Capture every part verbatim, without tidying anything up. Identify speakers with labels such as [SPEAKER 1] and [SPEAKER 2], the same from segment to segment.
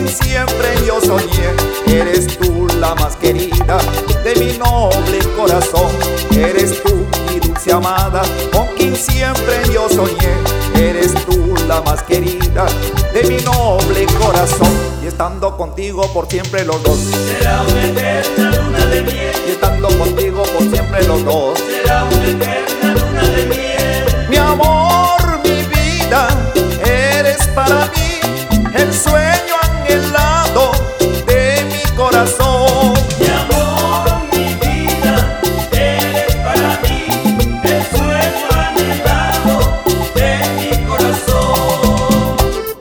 [SPEAKER 1] siempre yo soñé. Eres tú la más querida de mi noble corazón. Eres tú mi dulce amada, con quien siempre yo soñé. Eres tú la más querida de mi noble corazón. Y estando contigo por siempre los dos,
[SPEAKER 2] será una eterna luna de miel.
[SPEAKER 1] y estando contigo por siempre los dos,
[SPEAKER 2] Será una eterna luna de miel.
[SPEAKER 1] mi amor, mi vida, eres para mí el sueño anhelado de mi corazón.
[SPEAKER 2] Mi amor, mi vida, eres para mí el sueño anhelado de mi corazón.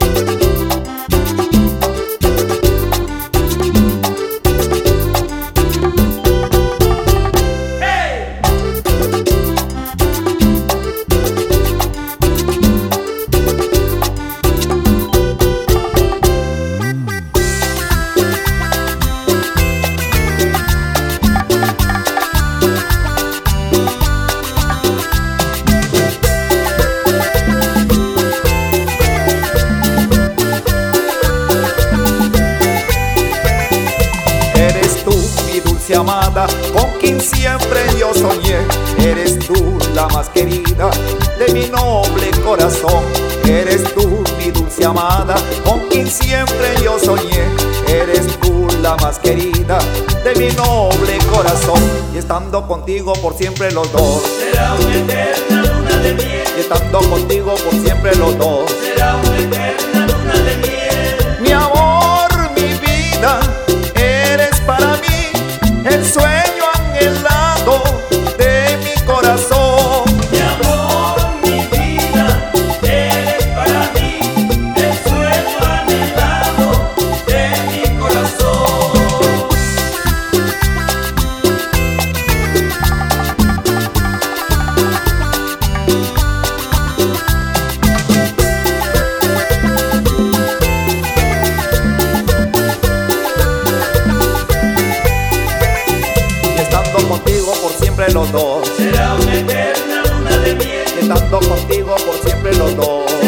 [SPEAKER 2] ¡Hey!
[SPEAKER 1] Eres tú mi dulce amada, con quien siempre yo soñé. Eres tú la más querida de mi noble corazón. Eres tú mi dulce amada, con quien siempre yo soñé. Eres tú la más querida de mi noble corazón. Y estando contigo por siempre los dos,
[SPEAKER 2] Será una eterna luna de miel.
[SPEAKER 1] y estando contigo por siempre los dos,
[SPEAKER 2] Será una eterna luna de miel.
[SPEAKER 1] mi amor, mi vida, eres para mí el sueño anhelado de mi corazón.
[SPEAKER 2] Mi amor, mi vida, eres para mí el sueño anhelado de mi corazón.
[SPEAKER 1] Y estando contigo por siempre los dos,
[SPEAKER 2] Será una eterna luna de miel.
[SPEAKER 1] y estando contigo por siempre los dos.